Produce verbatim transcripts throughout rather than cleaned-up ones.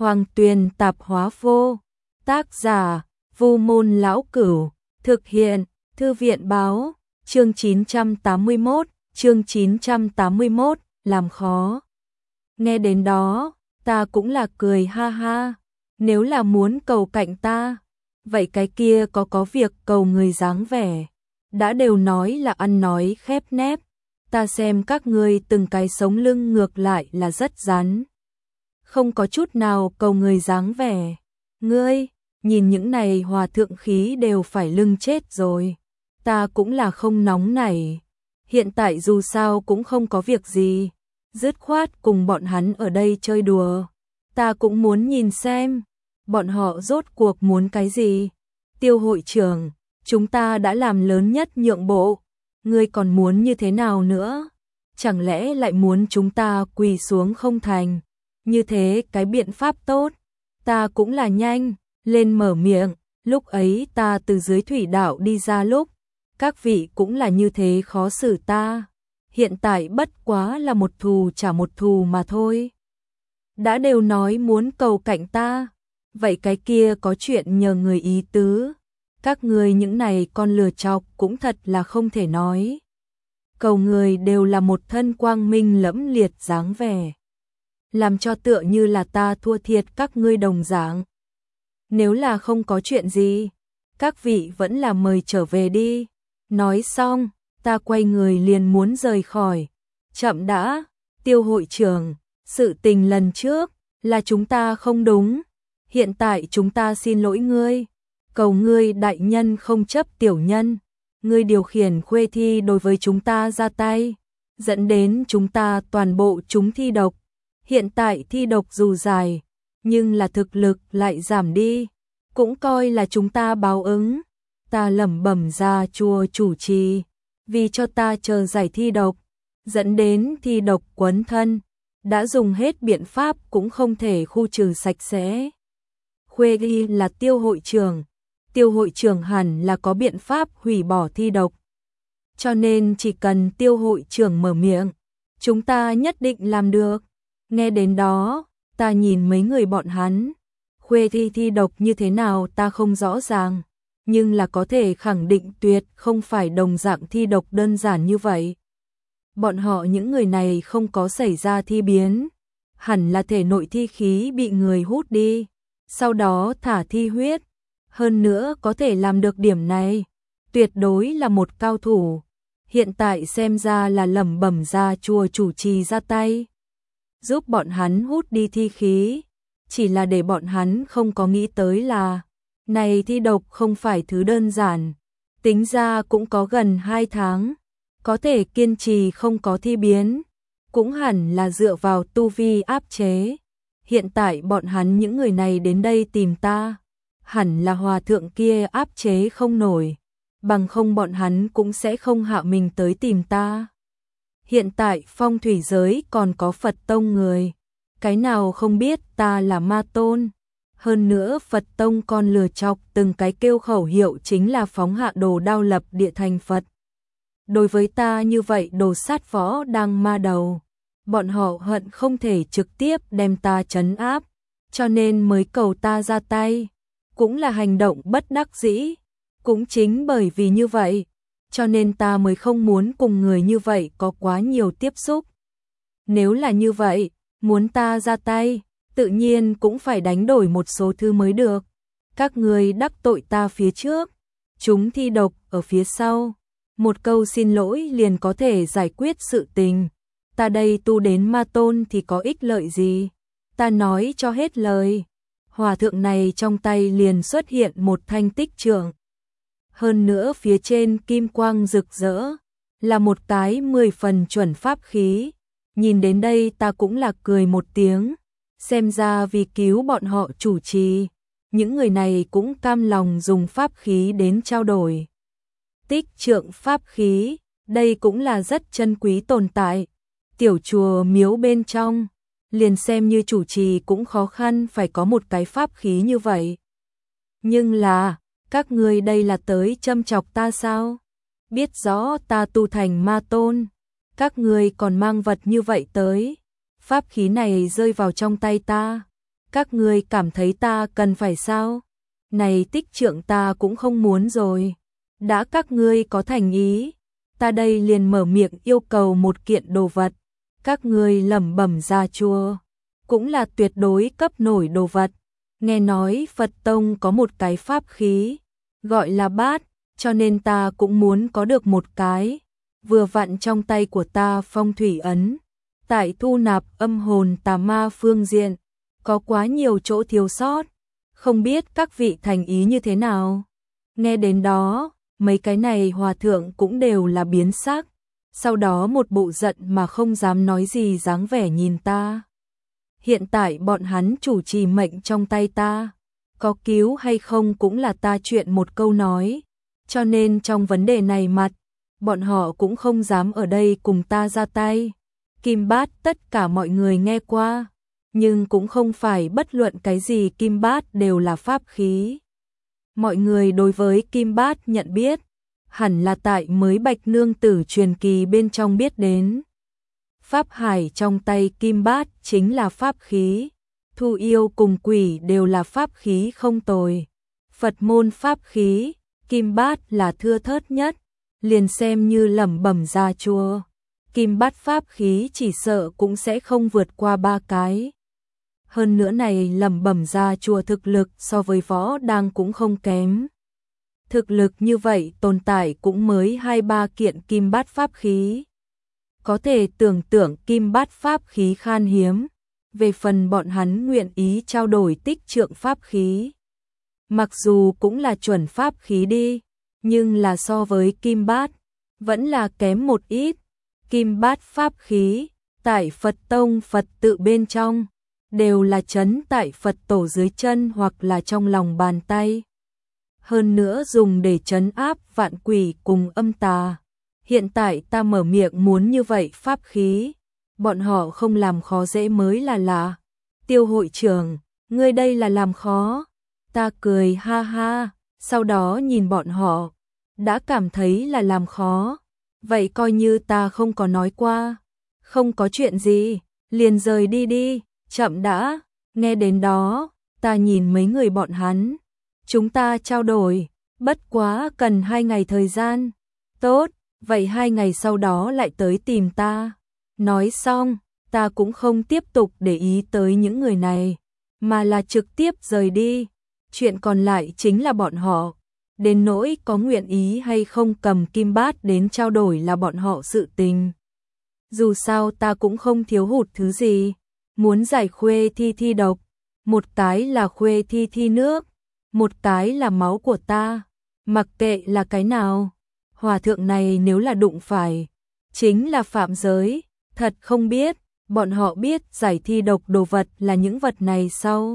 Hoàng Tuyền Tạp Hóa Vô. Tác giả: Vu Môn Lão Cửu. Thực hiện: Thư viện Báo. Chương chín trăm tám mươi mốt, chương chín trăm tám mươi mốt, làm khó. Nghe đến đó, ta cũng là cười ha ha. Nếu là muốn cầu cạnh ta, vậy cái kia có có việc cầu người dáng vẻ. Đã đều nói là ăn nói khép nép, ta xem các ngươi từng cái sống lưng ngược lại là rất rắn. Không có chút nào cầu người dáng vẻ. Ngươi, nhìn những này hòa thượng khí đều phải lưng chết rồi. Ta cũng là không nóng nảy. Hiện tại dù sao cũng không có việc gì. Dứt khoát cùng bọn hắn ở đây chơi đùa. Ta cũng muốn nhìn xem. Bọn họ rốt cuộc muốn cái gì? Tiêu hội trưởng, chúng ta đã làm lớn nhất nhượng bộ. Ngươi còn muốn như thế nào nữa? Chẳng lẽ lại muốn chúng ta quỳ xuống không thành? Như thế cái biện pháp tốt. Ta cũng là nhanh, lên mở miệng. Lúc ấy ta từ dưới thủy đạo đi ra lúc, các vị cũng là như thế khó xử ta. Hiện tại bất quá là một thù trả một thù mà thôi. Đã đều nói muốn cầu cạnh ta, vậy cái kia có chuyện nhờ người ý tứ. Các người những này con lừa chọc cũng thật là không thể nói. Cầu người đều là một thân quang minh lẫm liệt dáng vẻ, làm cho tựa như là ta thua thiệt các ngươi đồng dạng. Nếu là không có chuyện gì, các vị vẫn là mời trở về đi. Nói xong, ta quay người liền muốn rời khỏi. Chậm đã, Tiêu hội trưởng, sự tình lần trước là chúng ta không đúng. Hiện tại chúng ta xin lỗi ngươi. Cầu ngươi đại nhân không chấp tiểu nhân. Ngươi điều khiển khuê thi đối với chúng ta ra tay, dẫn đến chúng ta toàn bộ chúng thi độc. Hiện tại thi độc dù dài, nhưng là thực lực lại giảm đi, cũng coi là chúng ta báo ứng. Ta lẩm bẩm ra chùa chủ trì, vì cho ta chờ giải thi độc, dẫn đến thi độc quấn thân, đã dùng hết biện pháp cũng không thể khu trừ sạch sẽ. Khuê Ghi là Tiêu hội trưởng, Tiêu hội trưởng hẳn là có biện pháp hủy bỏ thi độc. Cho nên chỉ cần Tiêu hội trưởng mở miệng, chúng ta nhất định làm được. Nghe đến đó, ta nhìn mấy người bọn hắn. Khuê thi thi độc như thế nào ta không rõ ràng, nhưng là có thể khẳng định tuyệt không phải đồng dạng thi độc đơn giản như vậy. Bọn họ những người này không có xảy ra thi biến, hẳn là thể nội thi khí bị người hút đi, sau đó thả thi huyết. Hơn nữa có thể làm được điểm này, tuyệt đối là một cao thủ. Hiện tại xem ra là lẩm bẩm ra chùa chủ trì ra tay, giúp bọn hắn hút đi thi khí. Chỉ là để bọn hắn không có nghĩ tới là, này thi độc không phải thứ đơn giản. Tính ra cũng có gần hai tháng, có thể kiên trì không có thi biến, cũng hẳn là dựa vào tu vi áp chế. Hiện tại bọn hắn những người này đến đây tìm ta, hẳn là hòa thượng kia áp chế không nổi, bằng không bọn hắn cũng sẽ không hạ mình tới tìm ta. Hiện tại phong thủy giới còn có Phật tông người, cái nào không biết ta là ma tôn. Hơn nữa Phật tông còn lừa chọc từng cái kêu khẩu hiệu chính là phóng hạ đồ đao lập địa thành Phật. Đối với ta như vậy đồ sát võ đang ma đầu, bọn họ hận không thể trực tiếp đem ta trấn áp, cho nên mới cầu ta ra tay. Cũng là hành động bất đắc dĩ. Cũng chính bởi vì như vậy, cho nên ta mới không muốn cùng người như vậy có quá nhiều tiếp xúc. Nếu là như vậy, muốn ta ra tay, tự nhiên cũng phải đánh đổi một số thứ mới được. Các người đắc tội ta phía trước, chúng thi độc ở phía sau. Một câu xin lỗi liền có thể giải quyết sự tình. Ta đây tu đến ma tôn thì có ích lợi gì? Ta nói cho hết lời. Hòa thượng này trong tay liền xuất hiện một thanh tích trượng. Hơn nữa phía trên kim quang rực rỡ, là một cái mười phần chuẩn pháp khí. Nhìn đến đây ta cũng là cười một tiếng. Xem ra vì cứu bọn họ chủ trì, những người này cũng cam lòng dùng pháp khí đến trao đổi. Tích trượng pháp khí, đây cũng là rất chân quý tồn tại. Tiểu chùa miếu bên trong, liền xem như chủ trì cũng khó khăn phải có một cái pháp khí như vậy. Nhưng là, các ngươi đây là tới châm chọc ta sao? Biết rõ ta tu thành ma tôn, các ngươi còn mang vật như vậy tới. Pháp khí này rơi vào trong tay ta, Các ngươi cảm thấy ta cần phải sao? Này Tích Trượng, ta cũng không muốn rồi. Đã các ngươi có thành ý, ta đây liền mở miệng yêu cầu một kiện đồ vật. Các ngươi lẩm bẩm ra chua, cũng là tuyệt đối cấp nổi đồ vật. Nghe nói Phật Tông có một cái pháp khí, gọi là bát, cho nên ta cũng muốn có được một cái. Vừa vặn trong tay của ta phong thủy ấn, tại thu nạp âm hồn tà ma phương diện, có quá nhiều chỗ thiếu sót. Không biết các vị thành ý như thế nào? Nghe đến đó, mấy cái này hòa thượng cũng đều là biến sắc. Sau đó một bộ giận mà không dám nói gì dáng vẻ nhìn ta. Hiện tại bọn hắn chủ trì mệnh trong tay ta, có cứu hay không cũng là ta chuyện một câu nói. Cho nên trong vấn đề này mặt, bọn họ cũng không dám ở đây cùng ta ra tay. Kim bát tất cả mọi người nghe qua, nhưng cũng không phải bất luận cái gì kim bát đều là pháp khí. Mọi người đối với kim bát nhận biết, hẳn là tại mới Bạch Nương Tử truyền kỳ bên trong biết đến. Pháp hải trong tay kim bát chính là pháp khí, thu yêu cùng quỷ đều là pháp khí không tồi. Phật môn pháp khí, kim bát là thưa thớt nhất, liền xem như lẩm bẩm ra chua. Kim bát pháp khí chỉ sợ cũng sẽ không vượt qua ba cái. Hơn nữa này lẩm bẩm ra chùa thực lực so với võ đang cũng không kém. Thực lực như vậy tồn tại cũng mới hai ba kiện kim bát pháp khí. Có thể tưởng tượng kim bát pháp khí khan hiếm. Về phần bọn hắn nguyện ý trao đổi Tích Trượng pháp khí. Mặc dù cũng là chuẩn pháp khí đi, nhưng là so với kim bát, vẫn là kém một ít. Kim bát pháp khí, tại Phật Tông Phật tự bên trong, đều là trấn tại Phật tổ dưới chân hoặc là trong lòng bàn tay. Hơn nữa dùng để trấn áp vạn quỷ cùng âm tà. Hiện tại ta mở miệng muốn như vậy pháp khí, bọn họ không làm khó dễ mới là lạ. Tiêu hội trưởng, ngươi đây là làm khó. Ta cười ha ha, sau đó nhìn bọn họ, đã cảm thấy là làm khó. Vậy coi như ta không có nói qua. Không có chuyện gì, liền rời đi đi, chậm đã. Nghe đến đó, ta nhìn mấy người bọn hắn. Chúng ta trao đổi, bất quá cần hai ngày thời gian. Tốt, vậy hai ngày sau đó lại tới tìm ta. Nói xong, ta cũng không tiếp tục để ý tới những người này, mà là trực tiếp rời đi. Chuyện còn lại chính là bọn họ. Đến nỗi có nguyện ý hay không cầm kim bát đến trao đổi là bọn họ sự tình. Dù sao ta cũng không thiếu hụt thứ gì. Muốn giải khuê thi thi độc, một cái là khuê thi thi nước, một cái là máu của ta. Mặc kệ là cái nào, hòa thượng này nếu là đụng phải, chính là phạm giới. Thật không biết, bọn họ biết giải thi độc đồ vật là những vật này sau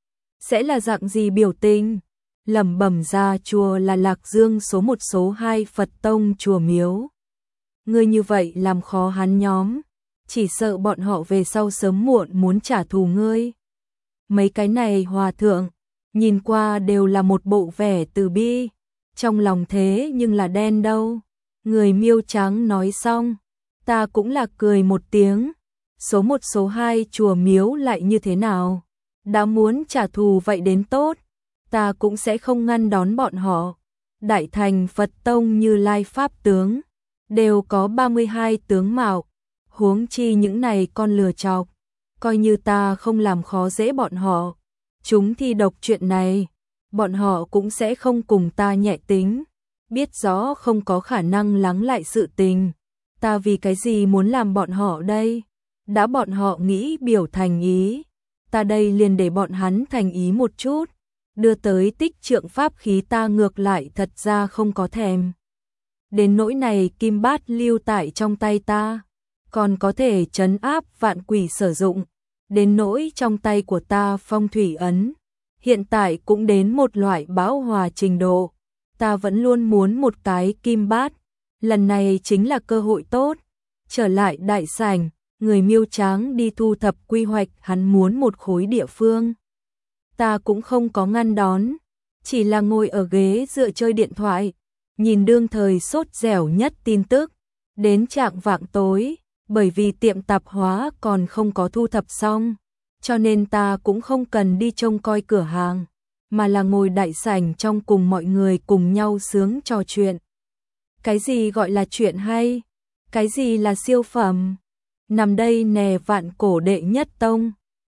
sẽ là dạng gì biểu tình. Lẩm bẩm ra chùa là Lạc Dương số một số hai Phật Tông chùa miếu. Ngươi như vậy làm khó hắn nhóm, chỉ sợ bọn họ về sau sớm muộn muốn trả thù ngươi. Mấy cái này hòa thượng, nhìn qua đều là một bộ vẻ từ bi, trong lòng thế nhưng là đen đâu. Người miêu trắng nói xong, ta cũng là cười một tiếng. Số một số hai chùa miếu lại như thế nào? Đã muốn trả thù vậy đến tốt, ta cũng sẽ không ngăn đón bọn họ. Đại thành Phật Tông Như Lai Pháp tướng, đều có ba mươi hai tướng mạo, huống chi những này con lừa chọc. Coi như ta không làm khó dễ bọn họ, chúng thi độc chuyện này, bọn họ cũng sẽ không cùng ta nhẹ tính. Biết rõ không có khả năng lắng lại sự tình, ta vì cái gì muốn làm bọn họ đây? Đã bọn họ nghĩ biểu thành ý, ta đây liền để bọn hắn thành ý một chút. Đưa tới Tích Trượng pháp khí ta ngược lại thật ra không có thèm. Đến nỗi này kim bát lưu tại trong tay ta, còn có thể trấn áp vạn quỷ sử dụng. Đến nỗi trong tay của ta phong thủy ấn, hiện tại cũng đến một loại bão hòa trình độ. Ta vẫn luôn muốn một cái kim bát, lần này chính là cơ hội tốt. Trở lại đại sảnh, người miêu tráng đi thu thập quy hoạch, hắn muốn một khối địa phương. Ta cũng không có ngăn đón, chỉ là ngồi ở ghế dựa chơi điện thoại, nhìn đương thời sốt dẻo nhất tin tức. Đến trạng vạng tối, bởi vì tiệm tạp hóa còn không có thu thập xong, cho nên ta cũng không cần đi trông coi cửa hàng, mà là ngồi đại sảnh trong cùng mọi người cùng nhau sướng trò chuyện. Cái gì gọi là chuyện hay? Cái gì là siêu phẩm? Nằm đây nè vạn cổ đệ nhất tông.